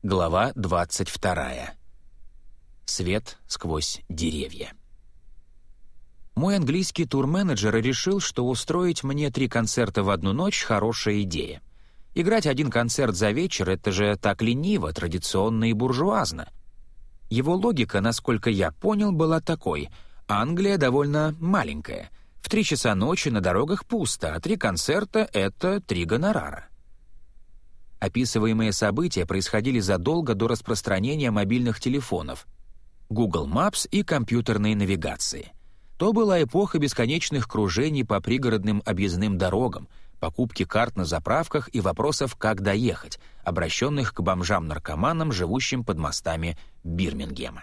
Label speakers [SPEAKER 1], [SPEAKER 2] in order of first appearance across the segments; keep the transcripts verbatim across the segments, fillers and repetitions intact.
[SPEAKER 1] Глава двадцать вторая. Свет сквозь деревья. Мой английский турменеджер решил, что устроить мне три концерта в одну ночь — хорошая идея. Играть один концерт за вечер — это же так лениво, традиционно и буржуазно. Его логика, насколько я понял, была такой: Англия довольно маленькая. В три часа ночи на дорогах пусто, а три концерта — это три гонорара. Описываемые события происходили задолго до распространения мобильных телефонов, Google Maps и компьютерной навигации. То была эпоха бесконечных кружений по пригородным объездным дорогам, покупки карт на заправках и вопросов «как доехать», обращенных к бомжам-наркоманам, живущим под мостами Бирмингема.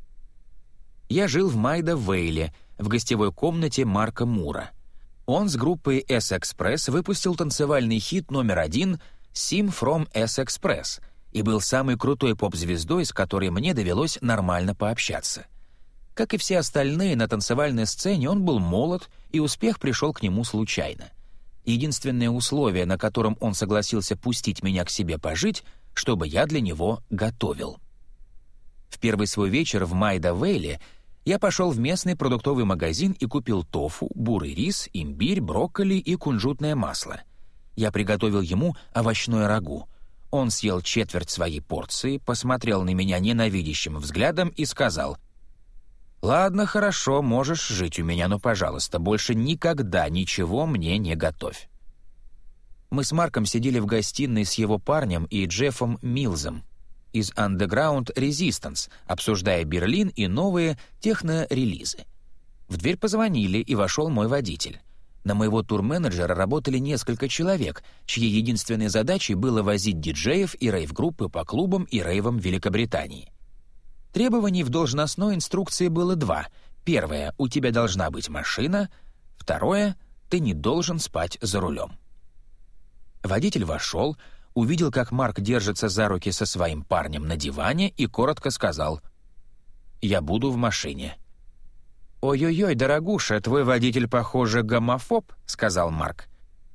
[SPEAKER 1] Я жил в Майда-Вейле, в гостевой комнате Марка Мура. Он с группой S-Express выпустил танцевальный хит номер один «Sim from S-Express» и был самой крутой поп-звездой, с которой мне довелось нормально пообщаться. Как и все остальные на танцевальной сцене, он был молод, и успех пришел к нему случайно. Единственное условие, на котором он согласился пустить меня к себе пожить, чтобы я для него готовил. В первый свой вечер в Майда-Вейле я пошел в местный продуктовый магазин и купил тофу, бурый рис, имбирь, брокколи и кунжутное масло. Я приготовил ему овощное рагу. Он съел четверть своей порции, посмотрел на меня ненавидящим взглядом и сказал: «Ладно, хорошо, можешь жить у меня, но, пожалуйста, больше никогда ничего мне не готовь». Мы с Марком сидели в гостиной с его парнем и Джеффом Милзом из Underground Resistance, обсуждая Берлин и новые техно-релизы. В дверь позвонили, и вошел мой водитель. На моего турменеджера работали несколько человек, чьей единственной задачей было возить диджеев и рейв-группы по клубам и рейвам Великобритании. Требований в должностной инструкции было два. Первое — у тебя должна быть машина. Второе — ты не должен спать за рулем. Водитель вошел, увидел, как Марк держится за руки со своим парнем на диване, и коротко сказал: «Я буду в машине». «Ой-ой-ой, дорогуша, твой водитель, похоже, гомофоб», — сказал Марк.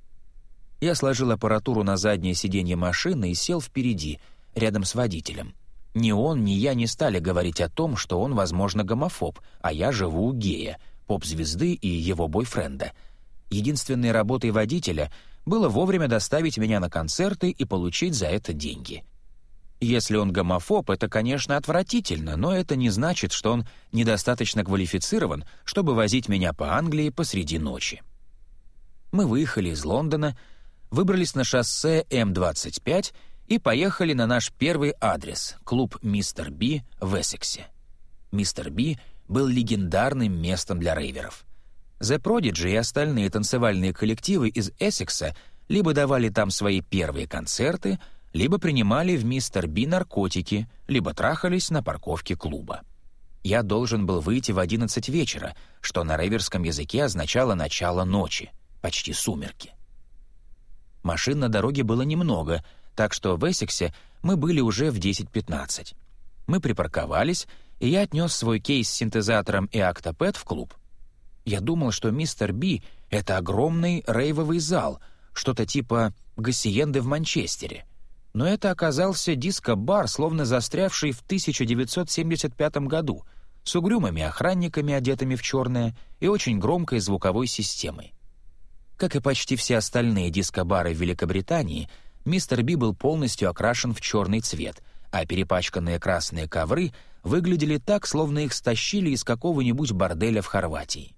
[SPEAKER 1] Я сложил аппаратуру на заднее сиденье машины и сел впереди, рядом с водителем. Ни он, ни я не стали говорить о том, что он, возможно, гомофоб, а я живу у гея, поп-звезды и его бойфренда. Единственной работой водителя было вовремя доставить меня на концерты и получить за это деньги. Если он гомофоб, это, конечно, отвратительно, но это не значит, что он недостаточно квалифицирован, чтобы возить меня по Англии посреди ночи. Мы выехали из Лондона, выбрались на шоссе эм двадцать пять и поехали на наш первый адрес — клуб «Мистер Би» в Эссексе. «Мистер Би» был легендарным местом для рейверов. The Prodigy и остальные танцевальные коллективы из Эссекса либо давали там свои первые концерты, либо принимали в «Мистер Би» наркотики, либо трахались на парковке клуба. Я должен был выйти в одиннадцать вечера, что на рейверском языке означало начало ночи, почти сумерки. Машин на дороге было немного, так что в Эссексе мы были уже в десять пятнадцать. Мы припарковались, и я отнес свой кейс с синтезатором и Octopad в клуб. Я думал, что «Мистер Би» — это огромный рейвовый зал, что-то типа «Гассиенды» в Манчестере. Но это оказался диско-бар, словно застрявший в тысяча девятьсот семьдесят пятом году, с угрюмыми охранниками, одетыми в черное, и очень громкой звуковой системой. Как и почти все остальные диско-бары в Великобритании, «Мистер Би» был полностью окрашен в черный цвет, а перепачканные красные ковры выглядели так, словно их стащили из какого-нибудь борделя в Хорватии.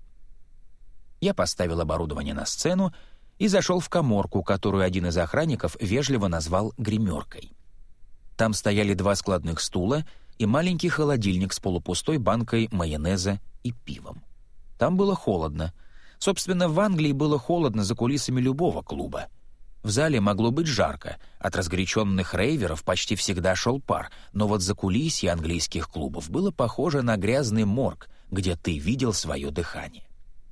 [SPEAKER 1] Я поставил оборудование на сцену и зашел в каморку, которую один из охранников вежливо назвал гримеркой. Там стояли два складных стула и маленький холодильник с полупустой банкой майонеза и пивом. Там было холодно. Собственно, в Англии было холодно за кулисами любого клуба. В зале могло быть жарко, от разгоряченных рейверов почти всегда шел пар, но вот закулисье английских клубов было похоже на грязный морг, где ты видел свое дыхание.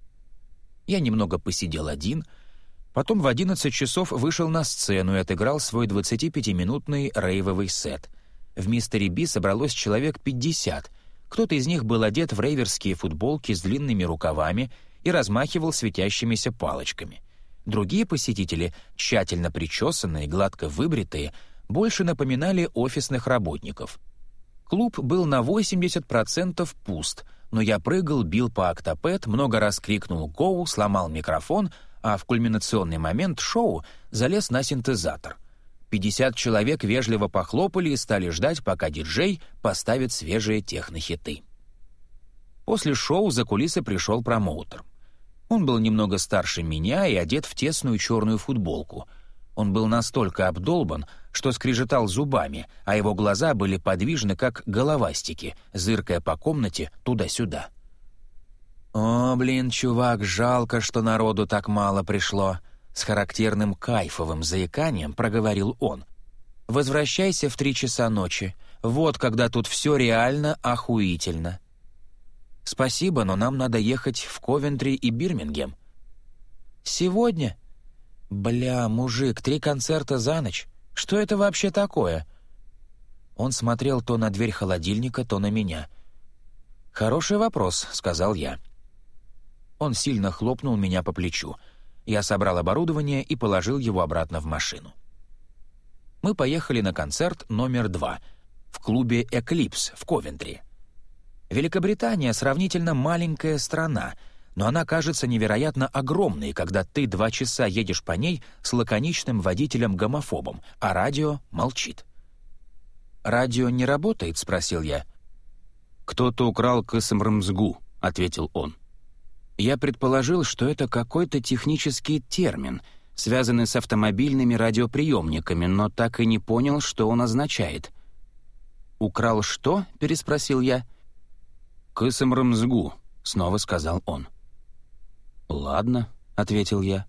[SPEAKER 1] Я немного посидел один, потом в одиннадцать часов вышел на сцену и отыграл свой двадцатипятиминутный рейвовый сет. В «Мистере Би» собралось человек пятьдесят. Кто-то из них был одет в рейверские футболки с длинными рукавами и размахивал светящимися палочками. Другие посетители, тщательно причесанные, гладко выбритые, больше напоминали офисных работников. Клуб был на восемьдесят процентов пуст, но я прыгал, бил по октопэд, много раз крикнул «Гоу», сломал микрофон, а в кульминационный момент шоу залез на синтезатор. пятьдесят человек вежливо похлопали и стали ждать, пока диджей поставит свежие технохиты. После шоу за кулисы пришел промоутер. Он был немного старше меня и одет в тесную черную футболку. Он был настолько обдолбан, что скрежетал зубами, а его глаза были подвижны, как головастики, зыркая по комнате туда-сюда. «О, блин, чувак, жалко, что народу так мало пришло», — с характерным кайфовым заиканием проговорил он. «Возвращайся в три часа ночи. Вот когда тут все реально охуительно». «Спасибо, но нам надо ехать в Ковентри и Бирмингем». «Сегодня? Бля, мужик, три концерта за ночь. Что это вообще такое?» Он смотрел то на дверь холодильника, то на меня. «Хороший вопрос», — сказал я. Он сильно хлопнул меня по плечу. Я собрал оборудование и положил его обратно в машину. Мы поехали на концерт номер два в клубе «Эклипс» в Ковентри. Великобритания сравнительно маленькая страна, но она кажется невероятно огромной, когда ты два часа едешь по ней с лаконичным водителем-гомофобом, а радио молчит. «Радио не работает?» — спросил я. «Кто-то украл Кысымрымсгу», — ответил он. Я предположил, что это какой-то технический термин, связанный с автомобильными радиоприемниками, но так и не понял, что он означает. «Украл что?» — переспросил я. «Кысымрымсгу», — снова сказал он. «Ладно», — ответил я.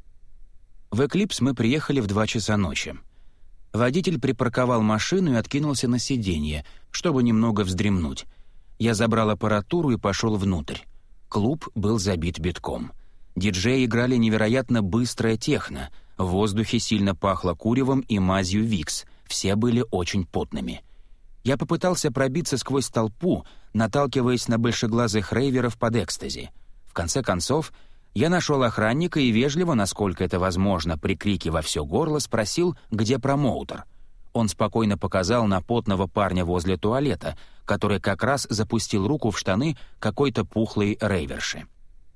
[SPEAKER 1] В «Эклипс» мы приехали в два часа ночи. Водитель припарковал машину и откинулся на сиденье, чтобы немного вздремнуть. Я забрал аппаратуру и пошел внутрь. Клуб был забит битком. Диджеи играли невероятно быстрое техно. В воздухе сильно пахло куревом и мазью Викс. Все были очень потными. Я попытался пробиться сквозь толпу, наталкиваясь на большеглазых рейверов под экстази. В конце концов, я нашел охранника и вежливо, насколько это возможно, при крике во все горло, спросил, где промоутер. Он спокойно показал на потного парня возле туалета, который как раз запустил руку в штаны какой-то пухлой рейверши.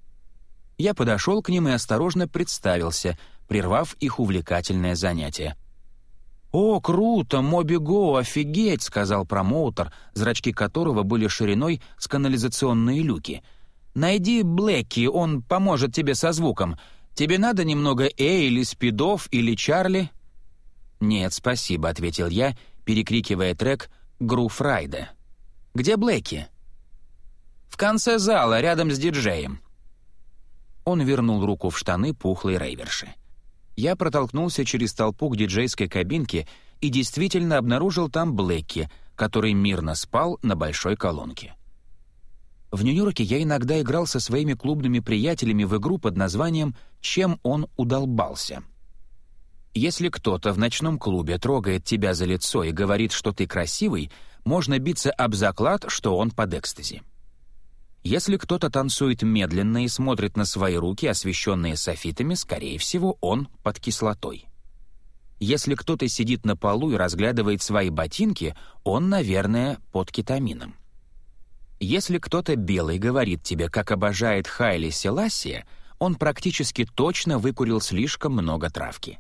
[SPEAKER 1] Я подошел к ним и осторожно представился, прервав их увлекательное занятие. «О, круто, Моби Го, офигеть!» — сказал промоутер, зрачки которого были шириной с канализационные люки. «Найди Блэки, он поможет тебе со звуком. Тебе надо немного Э или Спидов или Чарли?» «Нет, спасибо», — ответил я, перекрикивая трек «Грув Райда». «Где Блэки?» «В конце зала, рядом с диджеем». Он вернул руку в штаны пухлой рейверши. Я протолкнулся через толпу к диджейской кабинке и действительно обнаружил там Блэки, который мирно спал на большой колонке. В Нью-Йорке я иногда играл со своими клубными приятелями в игру под названием «Чем он удолбался?». Если кто-то в ночном клубе трогает тебя за лицо и говорит, что ты красивый, можно биться об заклад, что он под экстази. Если кто-то танцует медленно и смотрит на свои руки, освещенные софитами, скорее всего, он под кислотой. Если кто-то сидит на полу и разглядывает свои ботинки, он, наверное, под кетамином. Если кто-то белый говорит тебе, как обожает Хайли Селасия, он практически точно выкурил слишком много травки.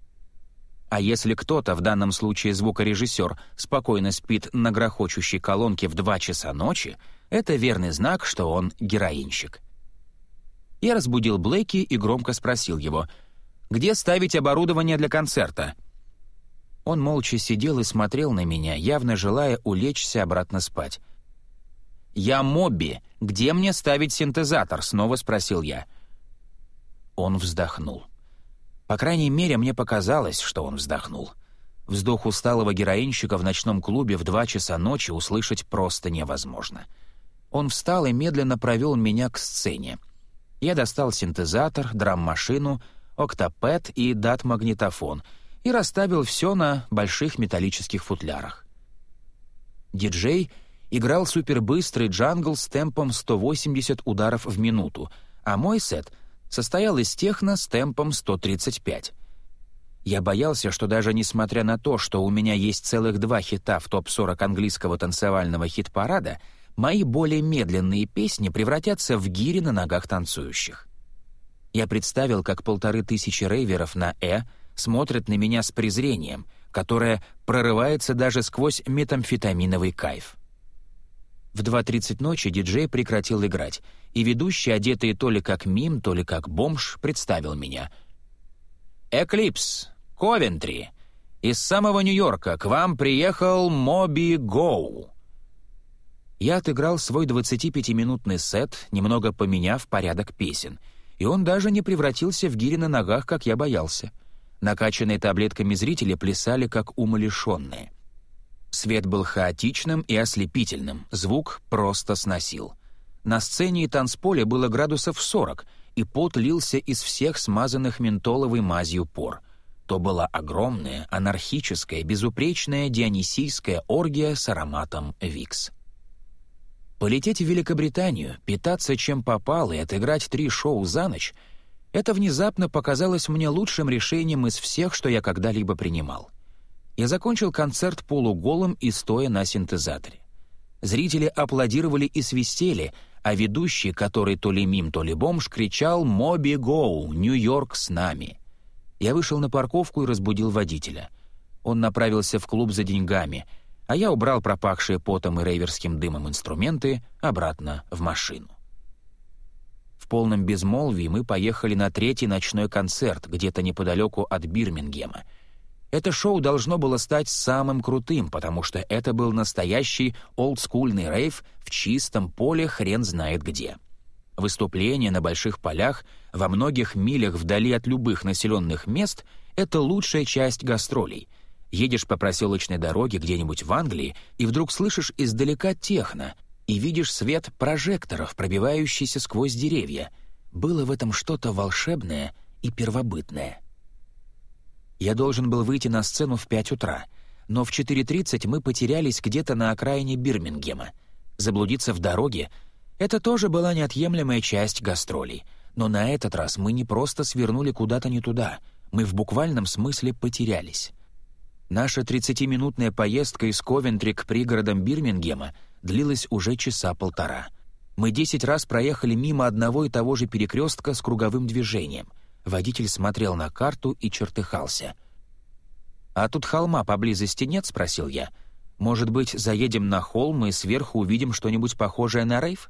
[SPEAKER 1] А если кто-то, в данном случае звукорежиссер, спокойно спит на грохочущей колонке в два часа ночи, это верный знак, что он героинщик. Я разбудил Блэки и громко спросил его, «Где ставить оборудование для концерта?» Он молча сидел и смотрел на меня, явно желая улечься обратно спать. «Я Моби. Где мне ставить синтезатор?» — снова спросил я. Он вздохнул. По крайней мере, мне показалось, что он вздохнул. Вздох усталого героинщика в ночном клубе в два часа ночи услышать просто невозможно. Он встал и медленно провел меня к сцене. Я достал синтезатор, драм-машину, октопэд и дат-магнитофон и расставил все на больших металлических футлярах. Диджей играл супербыстрый джангл с темпом сто восемьдесят ударов в минуту, а мой сет состоял из техно с темпом сто тридцать пять. Я боялся, что даже несмотря на то, что у меня есть целых два хита в топ сорок английского танцевального хит-парада, мои более медленные песни превратятся в гири на ногах танцующих. Я представил, как полторы тысячи рейверов на «Э» смотрят на меня с презрением, которое прорывается даже сквозь метамфетаминовый кайф. В два тридцать ночи диджей прекратил играть, и ведущий, одетый то ли как мим, то ли как бомж, представил меня. «Эклипс, Ковентри. Из самого Нью-Йорка к вам приехал Моби Гоу». Я отыграл свой двадцатипятиминутный сет, немного поменяв порядок песен, и он даже не превратился в гири на ногах, как я боялся. Накачанные таблетками зрители плясали, как умалишенные. Свет был хаотичным и ослепительным, звук просто сносил. На сцене и танцполе было градусов сорок, и пот лился из всех смазанных ментоловой мазью пор. То была огромная, анархическая, безупречная дионисийская оргия с ароматом Викс. Полететь в Великобританию, питаться чем попало и отыграть три шоу за ночь — это внезапно показалось мне лучшим решением из всех, что я когда-либо принимал. Я закончил концерт полуголым и стоя на синтезаторе. Зрители аплодировали и свистели, а ведущий, который то ли мим, то ли бомж, кричал «Моби Гоу! Нью-Йорк с нами!». Я вышел на парковку и разбудил водителя. Он направился в клуб за деньгами, а я убрал пропахшие потом и рейверским дымом инструменты обратно в машину. В полном безмолвии мы поехали на третий ночной концерт где-то неподалеку от Бирмингема. Это шоу должно было стать самым крутым, потому что это был настоящий олдскульный рейв в чистом поле хрен знает где. Выступления на больших полях, во многих милях вдали от любых населенных мест — это лучшая часть гастролей. Едешь по проселочной дороге где-нибудь в Англии и вдруг слышишь издалека техно и видишь свет прожекторов, пробивающийся сквозь деревья. Было в этом что-то волшебное и первобытное. Я должен был выйти на сцену в пять утра, но в четыре тридцать мы потерялись где-то на окраине Бирмингема. Заблудиться в дороге — это тоже была неотъемлемая часть гастролей. Но на этот раз мы не просто свернули куда-то не туда, мы в буквальном смысле потерялись. Наша тридцатиминутная поездка из Ковентри к пригородам Бирмингема длилась уже часа полтора. Мы десять раз проехали мимо одного и того же перекрестка с круговым движением. Водитель смотрел на карту и чертыхался. «А тут холма поблизости нет?» — спросил я. «Может быть, заедем на холм и сверху увидим что-нибудь похожее на рейв?»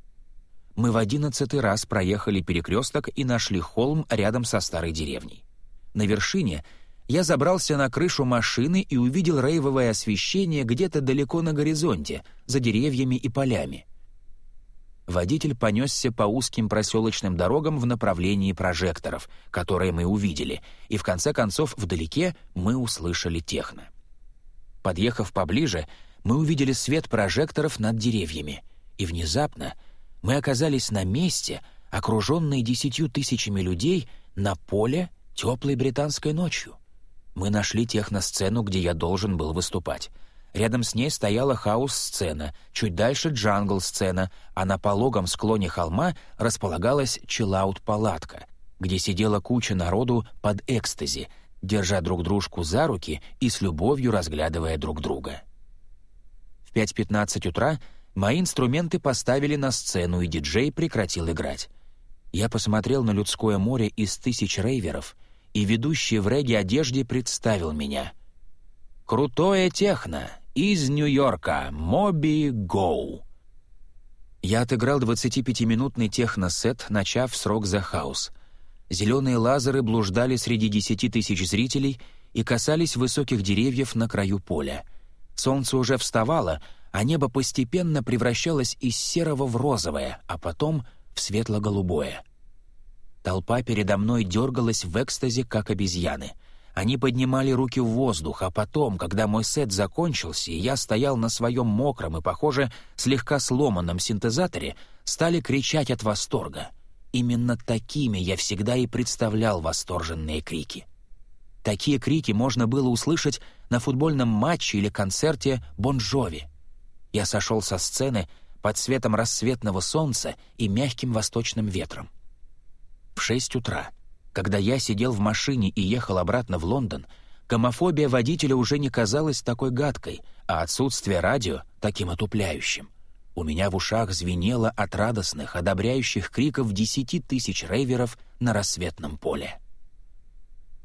[SPEAKER 1] Мы в одиннадцатый раз проехали перекресток и нашли холм рядом со старой деревней. На вершине я забрался на крышу машины и увидел рейвовое освещение где-то далеко на горизонте, за деревьями и полями. Водитель понесся по узким проселочным дорогам в направлении прожекторов, которые мы увидели, и в конце концов вдалеке мы услышали техно. Подъехав поближе, мы увидели свет прожекторов над деревьями, и внезапно мы оказались на месте, окруженные десятью тысячами людей, на поле теплой британской ночью. Мы нашли техносцену, где я должен был выступать. Рядом с ней стояла хаус-сцена, чуть дальше джангл-сцена, а на пологом склоне холма располагалась чиллаут-палатка, где сидела куча народу под экстази, держа друг дружку за руки и с любовью разглядывая друг друга. В пять пятнадцать утра мои инструменты поставили на сцену, и диджей прекратил играть. Я посмотрел на людское море из тысяч рейверов, и ведущий в регги-одежде представил меня. «Крутое техно! Из Нью-Йорка! Моби Гоу!» Я отыграл двадцатипятиминутный техно-сет, начав с «Rock the House». Зеленые лазеры блуждали среди десяти тысяч зрителей и касались высоких деревьев на краю поля. Солнце уже вставало, а небо постепенно превращалось из серого в розовое, а потом в светло-голубое. Толпа передо мной дергалась в экстазе, как обезьяны. Они поднимали руки в воздух, а потом, когда мой сет закончился, и я стоял на своем мокром и, похоже, слегка сломанном синтезаторе, стали кричать от восторга. Именно такими я всегда и представлял восторженные крики. Такие крики можно было услышать на футбольном матче или концерте Бон Джови. Я сошел со сцены под светом рассветного солнца и мягким восточным ветром. В шесть утра. Когда я сидел в машине и ехал обратно в Лондон, гомофобия водителя уже не казалась такой гадкой, а отсутствие радио — таким отупляющим. У меня в ушах звенело от радостных, одобряющих криков десяти тысяч рейверов на рассветном поле.